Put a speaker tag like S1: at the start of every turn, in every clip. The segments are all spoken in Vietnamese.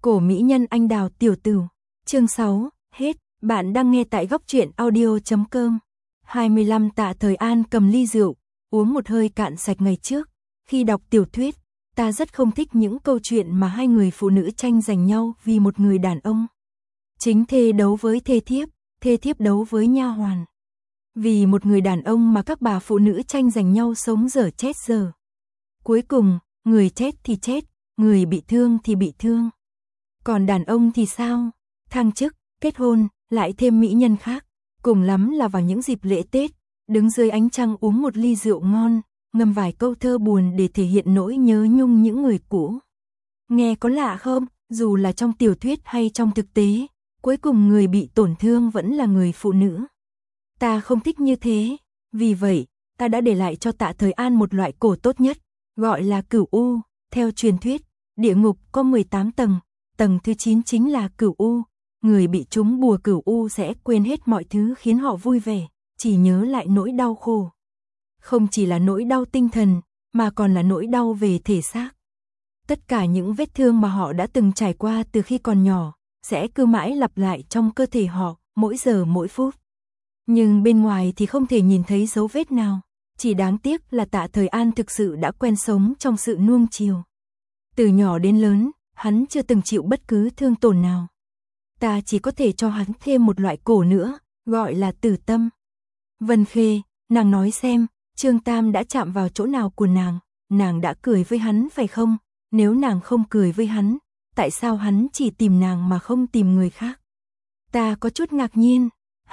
S1: Cổ mỹ nhân anh đào tiểu tửu. Chương 6, hết. Bạn đang nghe tại góc truyện audio.com. 25 Tạ Thời An cầm ly rượu, uống một hơi cạn sạch. Ngày trước, khi đọc tiểu thuyết, ta rất không thích những câu chuyện mà hai người phụ nữ tranh giành nhau vì một người đàn ông. Chính thê đấu với thê thiếp đấu với nha hoàn. Vì một người đàn ông mà các bà phụ nữ tranh giành nhau sống dở chết dở. Cuối cùng, người chết thì chết, người bị thương thì bị thương. Còn đàn ông thì sao? Thăng chức, kết hôn, lại thêm mỹ nhân khác. Cùng lắm là vào những dịp lễ Tết, đứng dưới ánh trăng uống một ly rượu ngon, ngâm vài câu thơ buồn để thể hiện nỗi nhớ nhung những người cũ. Nghe có lạ không? Dù là trong tiểu thuyết hay trong thực tế, cuối cùng người bị tổn thương vẫn là người phụ nữ. Ta không thích như thế, vì vậy, ta đã để lại cho Tạ Thời An một loại cổ tốt nhất, gọi là Cửu U. Theo truyền thuyết, địa ngục có 18 tầng, tầng thứ 9 chính là Cửu U. Người bị trúng bùa Cửu U sẽ quên hết mọi thứ khiến họ vui vẻ, chỉ nhớ lại nỗi đau khổ. Không chỉ là nỗi đau tinh thần, mà còn là nỗi đau về thể xác. Tất cả những vết thương mà họ đã từng trải qua từ khi còn nhỏ, sẽ cứ mãi lặp lại trong cơ thể họ, mỗi giờ mỗi phút. Nhưng bên ngoài thì không thể nhìn thấy dấu vết nào. Chỉ đáng tiếc là Tạ Thời An thực sự đã quen sống trong sự nuông chiều. Từ nhỏ đến lớn, hắn chưa từng chịu bất cứ thương tổn nào. Ta chỉ có thể cho hắn thêm một loại cổ nữa, gọi là tử tâm. Vân Khê, nàng nói xem, Trương Tam đã chạm vào chỗ nào của nàng đã cười với hắn phải không? Nếu nàng không cười với hắn, tại sao hắn chỉ tìm nàng mà không tìm người khác? Ta có chút ngạc nhiên.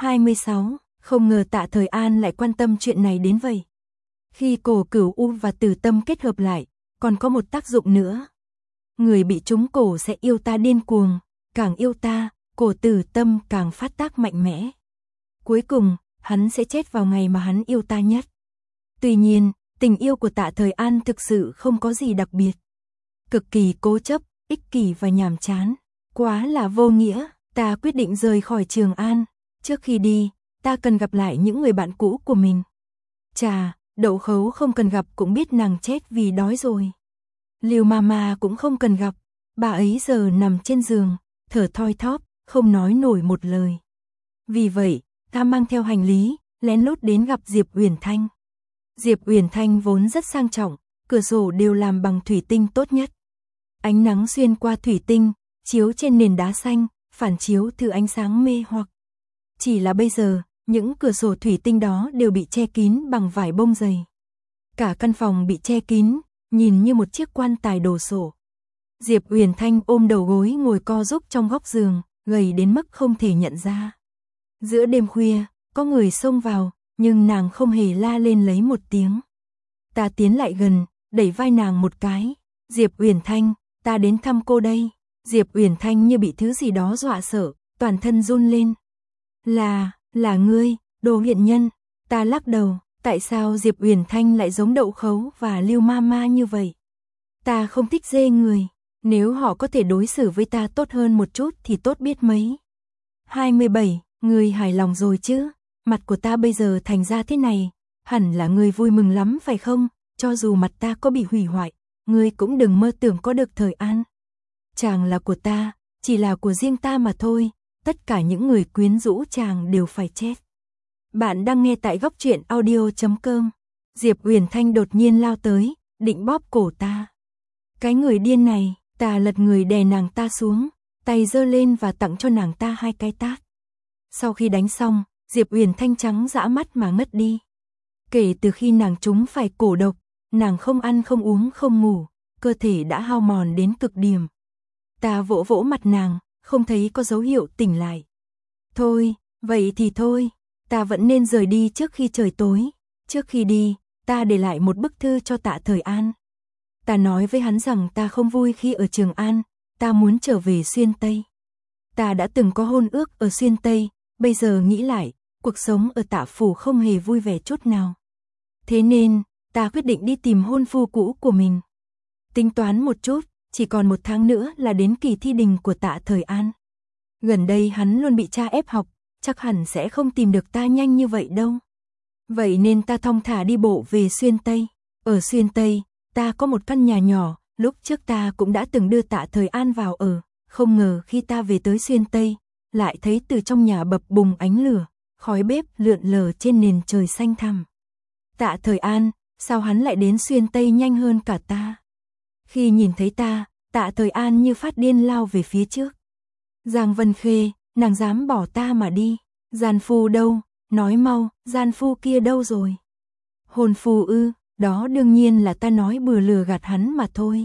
S1: 26, không ngờ Tạ Thời An lại quan tâm chuyện này đến vậy. Khi cổ Cửu U và tử tâm kết hợp lại, còn có một tác dụng nữa. Người bị trúng cổ sẽ yêu ta điên cuồng, càng yêu ta, cổ tử tâm càng phát tác mạnh mẽ. Cuối cùng, hắn sẽ chết vào ngày mà hắn yêu ta nhất. Tuy nhiên, tình yêu của Tạ Thời An thực sự không có gì đặc biệt. Cực kỳ cố chấp, ích kỷ và nhàm chán. Quá là vô nghĩa, ta quyết định rời khỏi Trường An. Trước khi đi, ta cần gặp lại những người bạn cũ của mình. Chà, Đậu Khấu không cần gặp cũng biết nàng chết vì đói rồi. Lưu Mama cũng không cần gặp, bà ấy giờ nằm trên giường, thở thoi thóp, không nói nổi một lời. Vì vậy, ta mang theo hành lý, lén lút đến gặp Diệp Uyển Thanh. Diệp Uyển Thanh vốn rất sang trọng, cửa sổ đều làm bằng thủy tinh tốt nhất. Ánh nắng xuyên qua thủy tinh, chiếu trên nền đá xanh, phản chiếu thứ ánh sáng mê hoặc. Chỉ là bây giờ, những cửa sổ thủy tinh đó đều bị che kín bằng vải bông dày. Cả căn phòng bị che kín, nhìn như một chiếc quan tài đồ sộ. Diệp Uyển Thanh ôm đầu gối ngồi co giúp trong góc giường, gầy đến mức không thể nhận ra. Giữa đêm khuya, có người xông vào, nhưng nàng không hề la lên lấy một tiếng. Ta tiến lại gần, đẩy vai nàng một cái. Diệp Uyển Thanh, ta đến thăm cô đây. Diệp Uyển Thanh như bị thứ gì đó dọa sợ, toàn thân run lên. Là ngươi, Đồ Hiện Nhân. Ta lắc đầu, tại sao Diệp Uyển Thanh lại giống Đậu Khấu và Lưu Mama như vậy? Ta không thích dê người, nếu họ có thể đối xử với ta tốt hơn một chút thì tốt biết mấy. 27, ngươi hài lòng rồi chứ? Mặt của ta bây giờ thành ra thế này, hẳn là ngươi vui mừng lắm phải không? Cho dù mặt ta có bị hủy hoại, ngươi cũng đừng mơ tưởng có được Thời An. Chàng là của ta, chỉ là của riêng ta mà thôi. Tất cả những người quyến rũ chàng đều phải chết. Bạn đang nghe tại góc truyện audio.com. Diệp Uyển Thanh đột nhiên lao tới, định bóp cổ ta. Cái người điên này, ta lật người đè nàng ta xuống, tay giơ lên và tặng cho nàng ta 2 cái tát. Sau khi đánh xong, Diệp Uyển Thanh trắng dã mắt mà ngất đi. Kể từ khi nàng trúng phải cổ độc, nàng không ăn không uống không ngủ, cơ thể đã hao mòn đến cực điểm. Ta vỗ vỗ mặt nàng, không thấy có dấu hiệu tỉnh lại. Thôi, vậy thì thôi, ta vẫn nên rời đi trước khi trời tối. Trước khi đi, ta để lại một bức thư cho Tạ Thời An. Ta nói với hắn rằng ta không vui khi ở Trường An, ta muốn trở về Xuyên Tây. Ta đã từng có hôn ước ở Xuyên Tây, bây giờ nghĩ lại, cuộc sống ở Tạ Phủ không hề vui vẻ chút nào. Thế nên, ta quyết định đi tìm hôn phu cũ của mình. Tính toán một chút, chỉ còn 1 tháng nữa là đến kỳ thi đình của Tạ Thời An. Gần đây hắn luôn bị cha ép học, chắc hẳn sẽ không tìm được ta nhanh như vậy đâu. Vậy nên ta thong thả đi bộ về Xuyên Tây. Ở Xuyên Tây, ta có một căn nhà nhỏ, lúc trước ta cũng đã từng đưa Tạ Thời An vào ở, không ngờ khi ta về tới Xuyên Tây, lại thấy từ trong nhà bập bùng ánh lửa, khói bếp lượn lờ trên nền trời xanh thẳm. Tạ Thời An, sao hắn lại đến Xuyên Tây nhanh hơn cả ta? Khi nhìn thấy ta, Tạ Thời An như phát điên lao về phía trước. Giang Vân Khê, nàng dám bỏ ta mà đi. Gian phu đâu? Nói mau, gian phu kia đâu rồi? Hôn phu ư? Đó đương nhiên là ta nói bừa lừa gạt hắn mà thôi.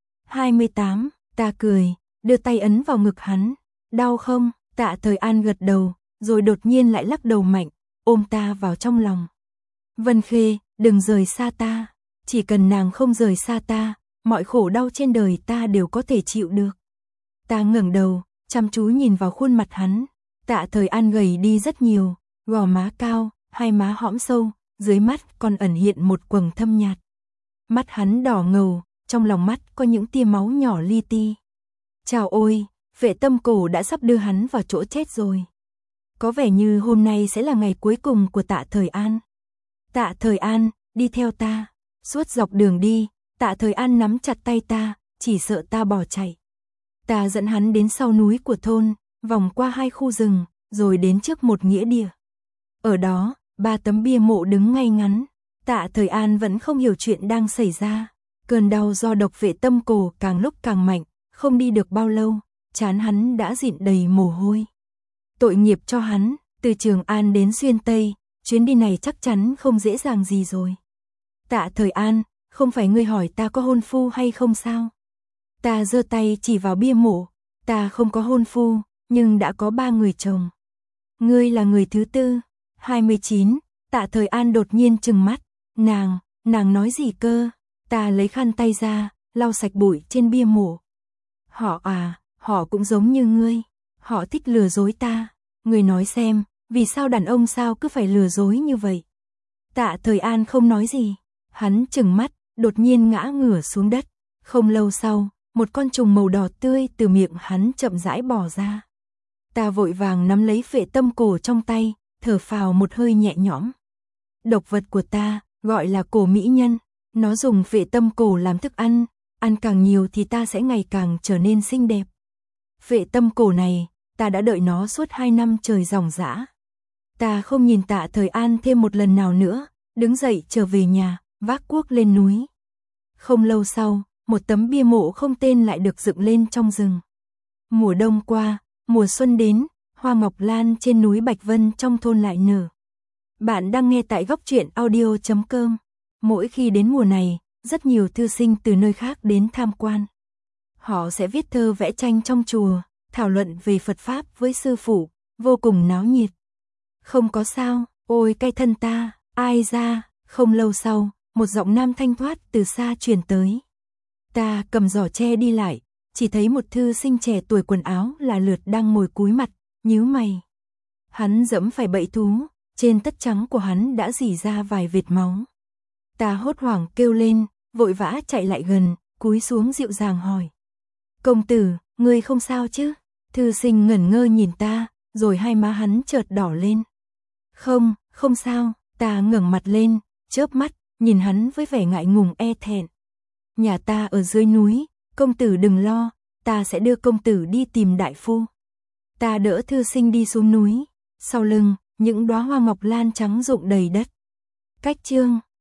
S1: 28, ta cười, đưa tay ấn vào ngực hắn. Đau không? Tạ Thời An gật đầu, rồi đột nhiên lại lắc đầu mạnh, ôm ta vào trong lòng. Vân Khê, đừng rời xa ta. Chỉ cần nàng không rời xa ta, mọi khổ đau trên đời ta đều có thể chịu được. Ta ngẩng đầu, chăm chú nhìn vào khuôn mặt hắn. Tạ Thời An gầy đi rất nhiều, gò má cao, hai má hõm sâu, dưới mắt còn ẩn hiện một quầng thâm nhạt. Mắt hắn đỏ ngầu, trong lòng mắt có những tia máu nhỏ li ti. Chào ôi, Vệ Tâm Cổ đã sắp đưa hắn vào chỗ chết rồi. Có vẻ như hôm nay sẽ là ngày cuối cùng của Tạ Thời An. Tạ Thời An, đi theo ta. Suốt dọc đường đi, Tạ Thời An nắm chặt tay ta, chỉ sợ ta bỏ chạy. Ta dẫn hắn đến sau núi của thôn, vòng qua 2 khu rừng, rồi đến trước một nghĩa địa. Ở đó, 3 tấm bia mộ đứng ngay ngắn. Tạ Thời An vẫn không hiểu chuyện đang xảy ra. Cơn đau do độc Vệ Tâm Cổ càng lúc càng mạnh, không đi được bao lâu, trán hắn đã dịn đầy mồ hôi. Tội nghiệp cho hắn, từ Trường An đến Xuyên Tây, chuyến đi này chắc chắn không dễ dàng gì rồi. Tạ Thời An, không phải ngươi hỏi ta có hôn phu hay không sao? Ta giơ tay chỉ vào bia mộ, ta không có hôn phu, nhưng đã có 3 người chồng. Ngươi là người thứ tư. 29, Tạ Thời An đột nhiên trừng mắt, nàng nói gì cơ? Ta lấy khăn tay ra, lau sạch bụi trên bia mộ. Họ cũng giống như ngươi, họ thích lừa dối ta. Ngươi nói xem, vì sao đàn ông sao cứ phải lừa dối như vậy? Tạ Thời An không nói gì, hắn trừng mắt, đột nhiên ngã ngửa xuống đất. Không lâu sau, một con trùng màu đỏ tươi từ miệng hắn chậm rãi bò ra. Ta vội vàng nắm lấy Vệ Tâm Cổ trong tay, thở phào một hơi nhẹ nhõm. Độc vật của ta, gọi là cổ mỹ nhân, nó dùng Vệ Tâm Cổ làm thức ăn, ăn càng nhiều thì ta sẽ ngày càng trở nên xinh đẹp. Vệ Tâm Cổ này, ta đã đợi nó suốt 2 năm trời ròng rã. Ta không nhìn Tạ Thời An thêm một lần nào nữa, đứng dậy trở về nhà, vác cuốc lên núi. Không lâu sau, một tấm bia mộ không tên lại được dựng lên trong rừng. Mùa đông qua, mùa xuân đến, hoa ngọc lan trên núi Bạch Vân trong thôn lại nở. Bạn đang nghe tại góc truyện audio.com. Mỗi khi đến mùa này, rất nhiều thư sinh từ nơi khác đến tham quan. Họ sẽ viết thơ vẽ tranh trong chùa, thảo luận về Phật Pháp với sư phụ, vô cùng náo nhiệt. Không có sao, ôi cay thân ta, ai ra? Không lâu sau, một giọng nam thanh thoát từ xa truyền tới. Ta cầm giỏ tre đi lại, chỉ thấy một thư sinh trẻ tuổi quần áo là lượt đang ngồi cúi mặt, nhíu mày. Hắn dẫm phải bẫy thú, trên tất trắng của hắn đã rỉ ra vài vệt máu. Ta hốt hoảng kêu lên, vội vã chạy lại gần, cúi xuống dịu dàng hỏi. Công tử, ngươi không sao chứ? Thư sinh ngẩn ngơ nhìn ta, rồi hai má hắn chợt đỏ lên. Không sao, ta ngẩng mặt lên, chớp mắt, nhìn hắn với vẻ ngại ngùng e thẹn. Nhà ta ở dưới núi, công tử đừng lo, ta sẽ đưa công tử đi tìm đại phu. Ta đỡ thư sinh đi xuống núi, sau lưng, những đóa hoa ngọc lan trắng rụng đầy đất. Cách chương